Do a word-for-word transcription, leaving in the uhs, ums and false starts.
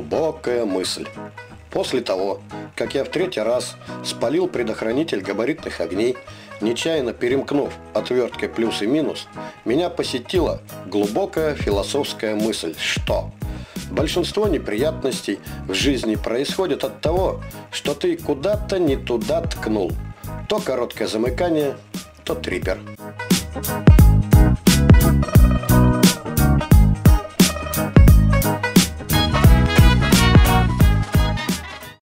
Глубокая мысль. После того, как я в третий раз спалил предохранитель габаритных огней, нечаянно перемкнув отверткой плюс и минус, меня посетила глубокая философская мысль, что большинство неприятностей в жизни происходит от того, что ты куда-то не туда ткнул. То короткое замыкание, то триппер.